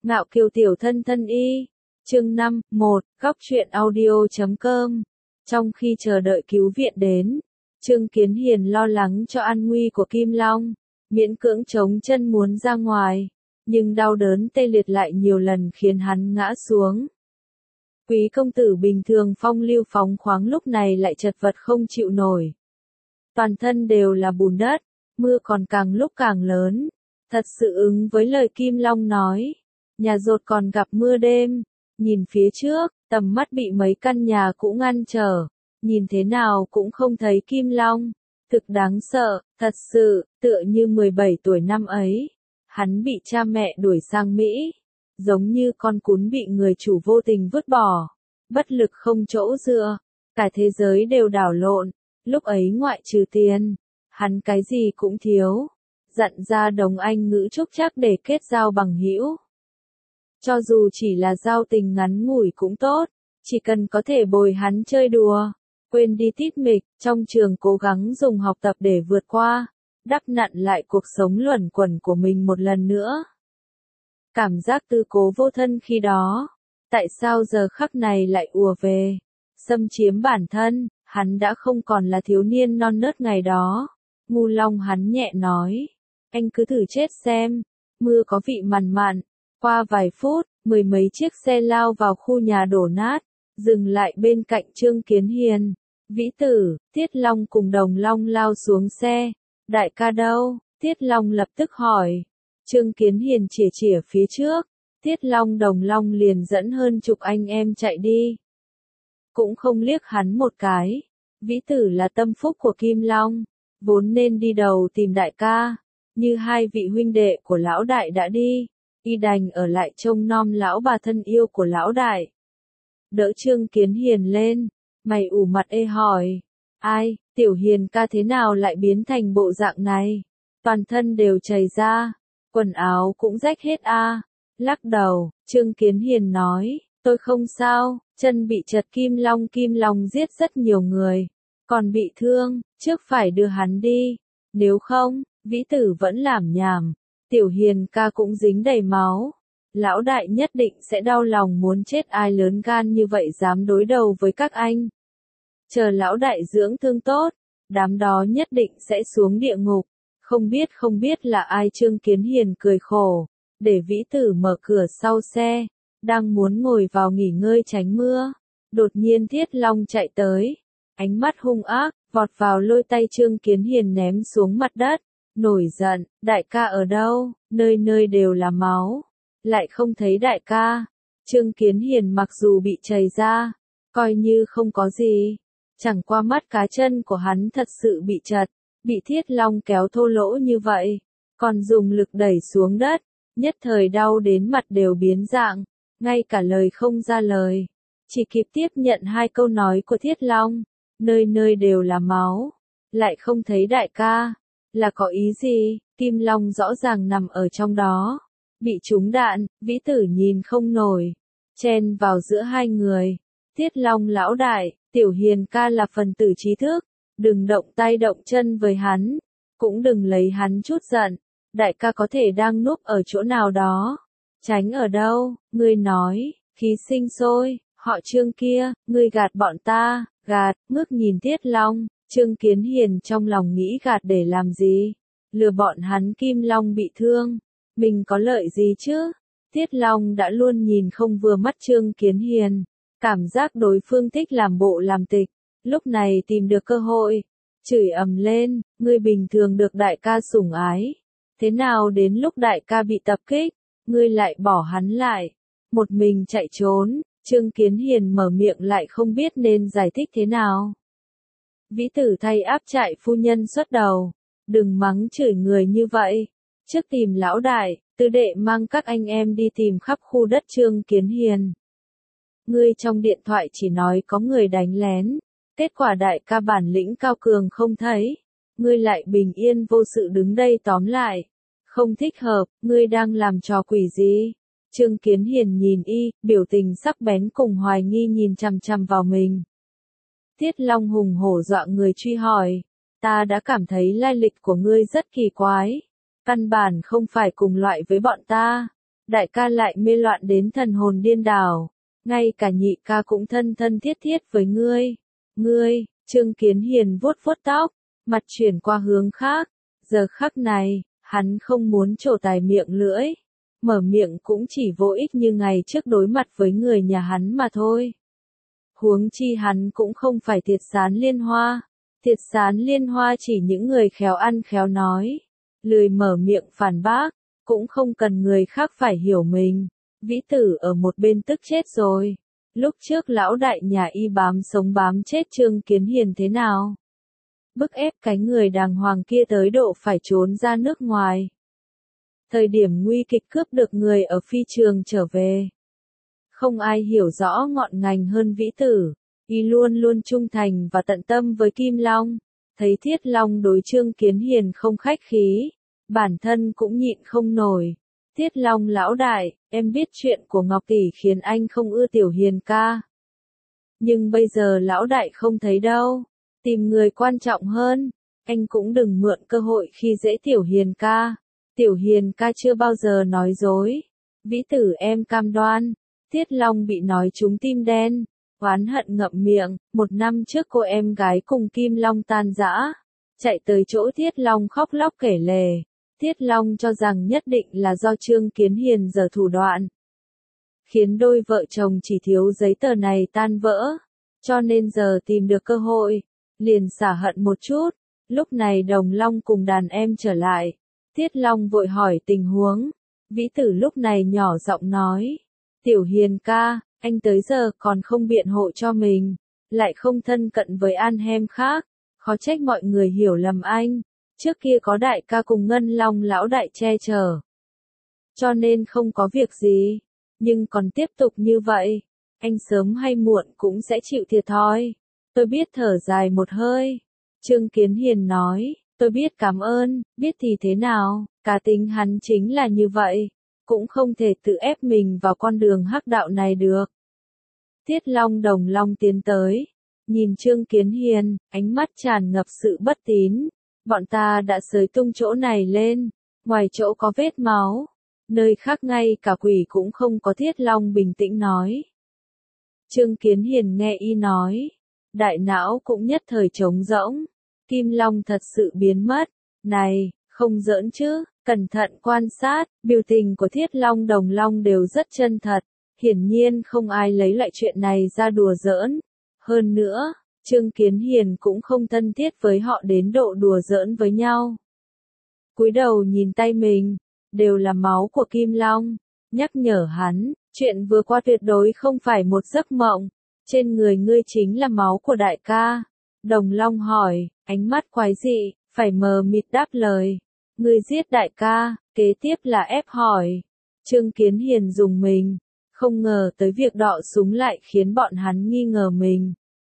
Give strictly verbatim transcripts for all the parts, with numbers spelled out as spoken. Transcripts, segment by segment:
Ngạo kiều tiểu thân thân y. Chương năm, một, góc truyện audio chấm com. Trong khi chờ đợi cứu viện đến, Trương Kiến Hiền lo lắng cho an nguy của Kim Long, miễn cưỡng chống chân muốn ra ngoài, nhưng đau đớn tê liệt lại nhiều lần khiến hắn ngã xuống. Quý công tử bình thường phong lưu phóng khoáng lúc này lại chật vật không chịu nổi. Toàn thân đều là bùn đất, mưa còn càng lúc càng lớn, thật sự ứng với lời Kim Long nói. Nhà dột còn gặp mưa đêm, nhìn phía trước, tầm mắt bị mấy căn nhà cũ ngăn trở, nhìn thế nào cũng không thấy Kim Long. Thực đáng sợ, thật sự, tựa như mười bảy tuổi năm ấy, hắn bị cha mẹ đuổi sang Mỹ, giống như con cún bị người chủ vô tình vứt bỏ, bất lực không chỗ dựa, cả thế giới đều đảo lộn, lúc ấy ngoại trừ tiền, hắn cái gì cũng thiếu, dặn ra đồng anh ngữ chúc chắc để kết giao bằng hữu. Cho dù chỉ là giao tình ngắn ngủi cũng tốt, chỉ cần có thể bồi hắn chơi đùa, quên đi tít mịch, trong trường cố gắng dùng học tập để vượt qua, đắp nặn lại cuộc sống luẩn quẩn của mình một lần nữa. Cảm giác tư cố vô thân khi đó, tại sao giờ khắc này lại ùa về, xâm chiếm bản thân, hắn đã không còn là thiếu niên non nớt ngày đó. Ngu Long hắn nhẹ nói, anh cứ thử chết xem, mưa có vị mằn mặn. Qua vài phút, mười mấy chiếc xe lao vào khu nhà đổ nát, dừng lại bên cạnh Trương Kiến Hiền. Vĩ Tử, Tiết Long cùng Đồng Long lao xuống xe. Đại ca đâu? Tiết Long lập tức hỏi. Trương Kiến Hiền chìa chìa phía trước. Tiết Long Đồng Long liền dẫn hơn chục anh em chạy đi. Cũng không liếc hắn một cái. Vĩ Tử là tâm phúc của Kim Long, vốn nên đi đầu tìm đại ca. Như hai vị huynh đệ của lão đại đã đi, y đành ở lại trông nom lão bà thân yêu của lão đại. Đỡ Trương Kiến Hiền lên, mày ủ mặt ê hỏi, ai, Tiểu Hiền ca thế nào lại biến thành bộ dạng này? Toàn thân đều chảy ra, quần áo cũng rách hết a. Lắc đầu, Trương Kiến Hiền nói, tôi không sao, chân bị chật Kim Long Kim Long giết rất nhiều người, còn bị thương, trước phải đưa hắn đi, nếu không, Vĩ Tử vẫn làm nhảm. Tiểu Hiền ca cũng dính đầy máu. Lão đại nhất định sẽ đau lòng muốn chết, ai lớn gan như vậy dám đối đầu với các anh. Chờ lão đại dưỡng thương tốt, đám đó nhất định sẽ xuống địa ngục. Không biết không biết là ai. Trương Kiến Hiền cười khổ, để Vĩ Tử mở cửa sau xe, đang muốn ngồi vào nghỉ ngơi tránh mưa. Đột nhiên Thiết Long chạy tới, ánh mắt hung ác, vọt vào lôi tay Trương Kiến Hiền ném xuống mặt đất. Nổi giận, đại ca ở đâu, nơi nơi đều là máu, lại không thấy đại ca. Trương Kiến Hiền mặc dù bị chảy ra, coi như không có gì, chẳng qua mắt cá chân của hắn thật sự bị chật, bị Thiết Long kéo thô lỗ như vậy, còn dùng lực đẩy xuống đất, nhất thời đau đến mặt đều biến dạng, ngay cả lời không ra lời, chỉ kịp tiếp nhận hai câu nói của Thiết Long, nơi nơi đều là máu, lại không thấy đại ca. Là có ý gì? Kim Long rõ ràng nằm ở trong đó, bị trúng đạn. Vĩ Tử nhìn không nổi, chen vào giữa hai người. Tiết Long lão đại, Tiểu Hiền ca là phần tử trí thức, đừng động tay động chân với hắn, cũng đừng lấy hắn chút giận. Đại ca có thể đang núp ở chỗ nào đó, tránh ở đâu? Ngươi nói, khí sinh sôi, họ Trương kia, ngươi gạt bọn ta, gạt. Ngước nhìn Tiết Long, Trương Kiến Hiền trong lòng nghĩ gạt để làm gì? Lừa bọn hắn Kim Long bị thương, mình có lợi gì chứ? Tiết Long đã luôn nhìn không vừa mắt Trương Kiến Hiền, cảm giác đối phương thích làm bộ làm tịch, lúc này tìm được cơ hội, chửi ầm lên, ngươi bình thường được đại ca sủng ái, thế nào đến lúc đại ca bị tập kích, ngươi lại bỏ hắn lại, một mình chạy trốn. Trương Kiến Hiền mở miệng lại không biết nên giải thích thế nào. Vĩ Tử thay áp trại phu nhân xuất đầu, đừng mắng chửi người như vậy, trước tìm lão đại, tư đệ mang các anh em đi tìm khắp khu đất Trương Kiến Hiền. Ngươi trong điện thoại chỉ nói có người đánh lén, kết quả đại ca bản lĩnh cao cường không thấy, ngươi lại bình yên vô sự đứng đây tóm lại, không thích hợp, ngươi đang làm trò quỷ gì? Trương Kiến Hiền nhìn y, biểu tình sắc bén cùng hoài nghi nhìn chằm chằm vào mình. Tiết Long hùng hổ dọa người truy hỏi, ta đã cảm thấy lai lịch của ngươi rất kỳ quái, căn bản không phải cùng loại với bọn ta, đại ca lại mê loạn đến thần hồn điên đảo, ngay cả nhị ca cũng thân thân thiết thiết với ngươi. Ngươi, Trương Kiến Hiền vuốt vuốt tóc, mặt chuyển qua hướng khác, giờ khắc này, hắn không muốn trổ tài miệng lưỡi, mở miệng cũng chỉ vô ích như ngày trước đối mặt với người nhà hắn mà thôi. Huống chi hắn cũng không phải Thiệt Sán Liên Hoa, Thiệt Sán Liên Hoa chỉ những người khéo ăn khéo nói, lười mở miệng phản bác, cũng không cần người khác phải hiểu mình. Vĩ Tử ở một bên tức chết rồi. Lúc trước lão đại nhà y bám sống bám chết Trương Kiến Hiền thế nào? Bức ép cái người đàng hoàng kia tới độ phải trốn ra nước ngoài. Thời điểm nguy kịch cướp được người ở phi trường trở về. Không ai hiểu rõ ngọn ngành hơn Vĩ Tử. Y luôn luôn trung thành và tận tâm với Kim Long. Thấy Thiết Long đối Trương Kiến Hiền không khách khí, bản thân cũng nhịn không nổi. Thiết Long lão đại, em biết chuyện của Ngọc Tỷ khiến anh không ưa Tiểu Hiền ca. Nhưng bây giờ lão đại không thấy đâu. Tìm người quan trọng hơn. Anh cũng đừng mượn cơ hội khi dễ Tiểu Hiền ca. Tiểu Hiền ca chưa bao giờ nói dối. Vĩ Tử em cam đoan. Thiết Long bị nói trúng tim đen. Oán hận ngậm miệng. Một năm trước cô em gái cùng Kim Long tan rã. Chạy tới chỗ Thiết Long khóc lóc kể lể. Thiết Long cho rằng nhất định là do Trương Kiến Hiền giở thủ đoạn. Khiến đôi vợ chồng chỉ thiếu giấy tờ này tan vỡ. Cho nên giờ tìm được cơ hội. Liền xả hận một chút. Lúc này Đồng Long cùng đàn em trở lại. Thiết Long vội hỏi tình huống. Vĩ Tử lúc này nhỏ giọng nói. Tiểu Hiền ca, anh tới giờ còn không biện hộ cho mình. Lại không thân cận với An Hem khác. Khó trách mọi người hiểu lầm anh. Trước kia có đại ca cùng Ngân Long lão đại che chở. Cho nên không có việc gì. Nhưng còn tiếp tục như vậy. Anh sớm hay muộn cũng sẽ chịu thiệt thòi. Tôi biết thở dài một hơi. Trương Kiến Hiền nói. Tôi biết cảm ơn, biết thì thế nào, cá tính hắn chính là như vậy. Cũng không thể tự ép mình vào con đường hắc đạo này được. Thiết Long Đồng Long tiến tới. Nhìn Trương Kiến Hiền, ánh mắt tràn ngập sự bất tín. Bọn ta đã xới tung chỗ này lên. Ngoài chỗ có vết máu. Nơi khác ngay cả quỷ cũng không có. Thiết Long bình tĩnh nói. Trương Kiến Hiền nghe y nói. Đại não cũng nhất thời trống rỗng. Kim Long thật sự biến mất. Này, không giỡn chứ, cẩn thận quan sát, biểu tình của Thiết Long Đồng Long đều rất chân thật. Hiển nhiên không ai lấy lại chuyện này ra đùa giỡn. Hơn nữa, Trương Kiến Hiền cũng không thân thiết với họ đến độ đùa giỡn với nhau. Cúi đầu nhìn tay mình, đều là máu của Kim Long. Nhắc nhở hắn, chuyện vừa qua tuyệt đối không phải một giấc mộng. Trên người ngươi chính là máu của đại ca. Đồng Long hỏi, ánh mắt quái dị, phải mờ mịt đáp lời. Ngươi giết đại ca, kế tiếp là ép hỏi. Trương Kiến Hiền dùng mình, không ngờ tới việc đọ súng lại khiến bọn hắn nghi ngờ mình.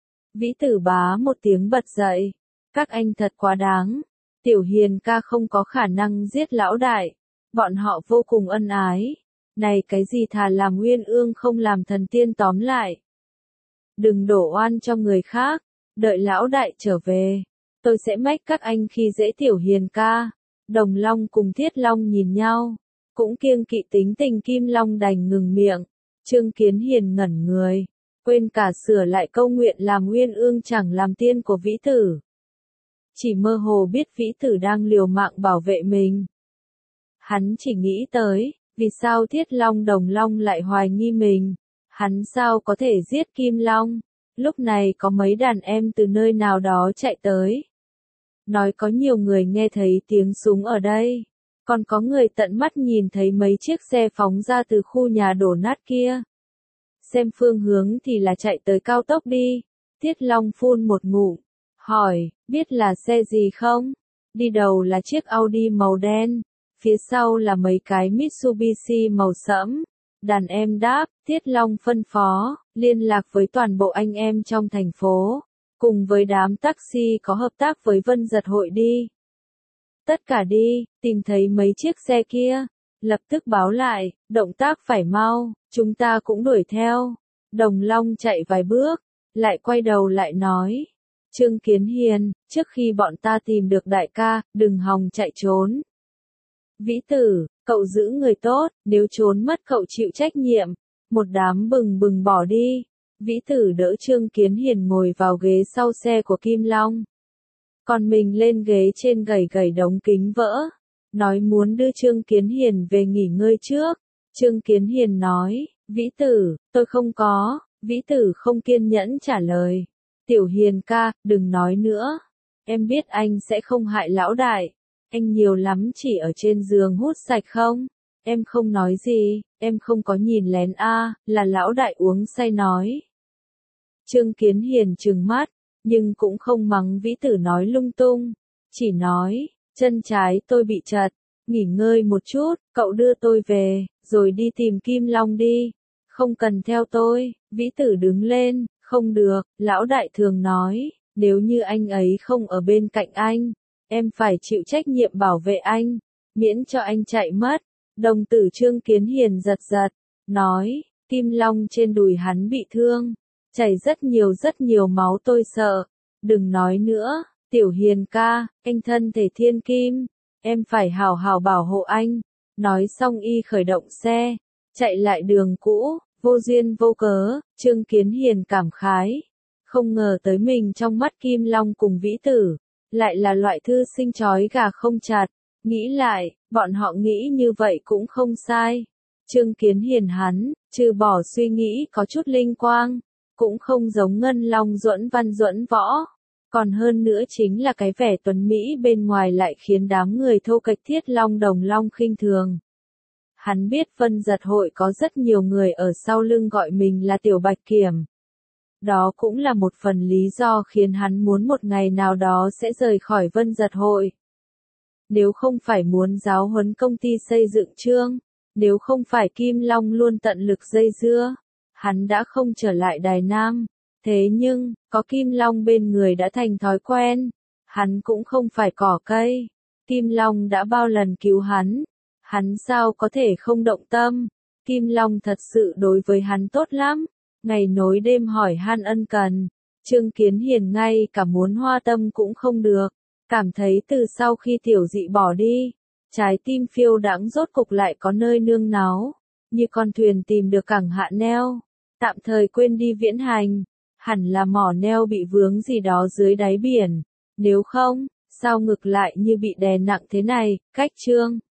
Vĩ Tử bá một tiếng bật dậy. Các anh thật quá đáng. Tiểu Hiền ca không có khả năng giết lão đại. Bọn họ vô cùng ân ái. Này cái gì thà làm uyên ương không làm thần tiên tóm lại. Đừng đổ oan cho người khác. Đợi lão đại trở về. Tôi sẽ mách các anh khi dễ Tiểu Hiền ca. Đồng Long cùng Thiết Long nhìn nhau. Cũng kiêng kỵ tính tình Kim Long đành ngừng miệng. Trương Kiến Hiền ngẩn người. Quên cả sửa lại câu nguyện làm uyên ương chẳng làm tiên của Vĩ Tử. Chỉ mơ hồ biết Vĩ Tử đang liều mạng bảo vệ mình. Hắn chỉ nghĩ tới, vì sao Thiết Long Đồng Long lại hoài nghi mình. Hắn sao có thể giết Kim Long. Lúc này có mấy đàn em từ nơi nào đó chạy tới. Nói có nhiều người nghe thấy tiếng súng ở đây. Còn có người tận mắt nhìn thấy mấy chiếc xe phóng ra từ khu nhà đổ nát kia. Xem phương hướng thì là chạy tới cao tốc đi. Thiết Long phun một ngụm. Hỏi, biết là xe gì không? Đi đầu là chiếc Audi màu đen. Phía sau là mấy cái Mitsubishi màu sẫm. Đàn em đáp, Thiết Long phân phó, liên lạc với toàn bộ anh em trong thành phố. Cùng với đám taxi có hợp tác với Vân Giật Hội đi. Tất cả đi, tìm thấy mấy chiếc xe kia. Lập tức báo lại, động tác phải mau, chúng ta cũng đuổi theo. Đồng Long chạy vài bước, lại quay đầu lại nói. Trương Kiến Hiền, trước khi bọn ta tìm được đại ca, đừng hòng chạy trốn. Vĩ Tử, cậu giữ người tốt, nếu trốn mất cậu chịu trách nhiệm. Một đám bừng bừng bỏ đi. Vĩ Tử đỡ Trương Kiến Hiền ngồi vào ghế sau xe của Kim Long. Còn mình lên ghế trên gầy gầy đống kính vỡ. Nói muốn đưa Trương Kiến Hiền về nghỉ ngơi trước. Trương Kiến Hiền nói, Vĩ Tử, tôi không có. Vĩ Tử không kiên nhẫn trả lời. Tiểu Hiền ca, đừng nói nữa. Em biết anh sẽ không hại lão đại. Anh nhiều lắm chỉ ở trên giường hút sạch không? Em không nói gì, em không có nhìn lén a, à, là lão đại uống say nói. Trương Kiến Hiền trừng mắt, nhưng cũng không mắng Vĩ Tử nói lung tung. Chỉ nói, chân trái tôi bị trật, nghỉ ngơi một chút, cậu đưa tôi về, rồi đi tìm Kim Long đi. Không cần theo tôi. Vĩ Tử đứng lên, không được, lão đại thường nói, nếu như anh ấy không ở bên cạnh anh, em phải chịu trách nhiệm bảo vệ anh, miễn cho anh chạy mất. Đồng tử Trương Kiến Hiền giật giật, nói, Kim Long trên đùi hắn bị thương, chảy rất nhiều rất nhiều máu tôi sợ. Đừng nói nữa, Tiểu Hiền ca, anh thân thể thiên kim, em phải hào hào bảo hộ anh. Nói xong y khởi động xe, chạy lại đường cũ, vô duyên vô cớ. Trương Kiến Hiền cảm khái, không ngờ tới mình trong mắt Kim Long cùng Vĩ Tử, lại là loại thư sinh chói gà không chặt. Nghĩ lại, bọn họ nghĩ như vậy cũng không sai. Trương Kiến Hiền hắn, trừ bỏ suy nghĩ có chút linh quang, cũng không giống Ngân Long duẫn văn duẫn võ. Còn hơn nữa chính là cái vẻ tuấn Mỹ bên ngoài lại khiến đám người thô kệch Thiết Long Đồng Long khinh thường. Hắn biết Vân Giật hội có rất nhiều người ở sau lưng gọi mình là Tiểu Bạch Kiểm. Đó cũng là một phần lý do khiến hắn muốn một ngày nào đó sẽ rời khỏi Vân Giật hội. Nếu không phải muốn giáo huấn công ty xây dựng Trương, nếu không phải Kim Long luôn tận lực dây dưa, hắn đã không trở lại Đài Nam. Thế nhưng, có Kim Long bên người đã thành thói quen, hắn cũng không phải cỏ cây. Kim Long đã bao lần cứu hắn, hắn sao có thể không động tâm. Kim Long thật sự đối với hắn tốt lắm, ngày nối đêm hỏi han ân cần. Trương Kiến Hiền ngay cả muốn hoa tâm cũng không được, cảm thấy từ sau khi Tiểu Dị bỏ đi, trái tim phiêu đãng rốt cục lại có nơi nương náu, như con thuyền tìm được cảng hạ neo, tạm thời quên đi viễn hành, hẳn là mỏ neo bị vướng gì đó dưới đáy biển, nếu không, sao ngược lại như bị đè nặng thế này. Cách Trương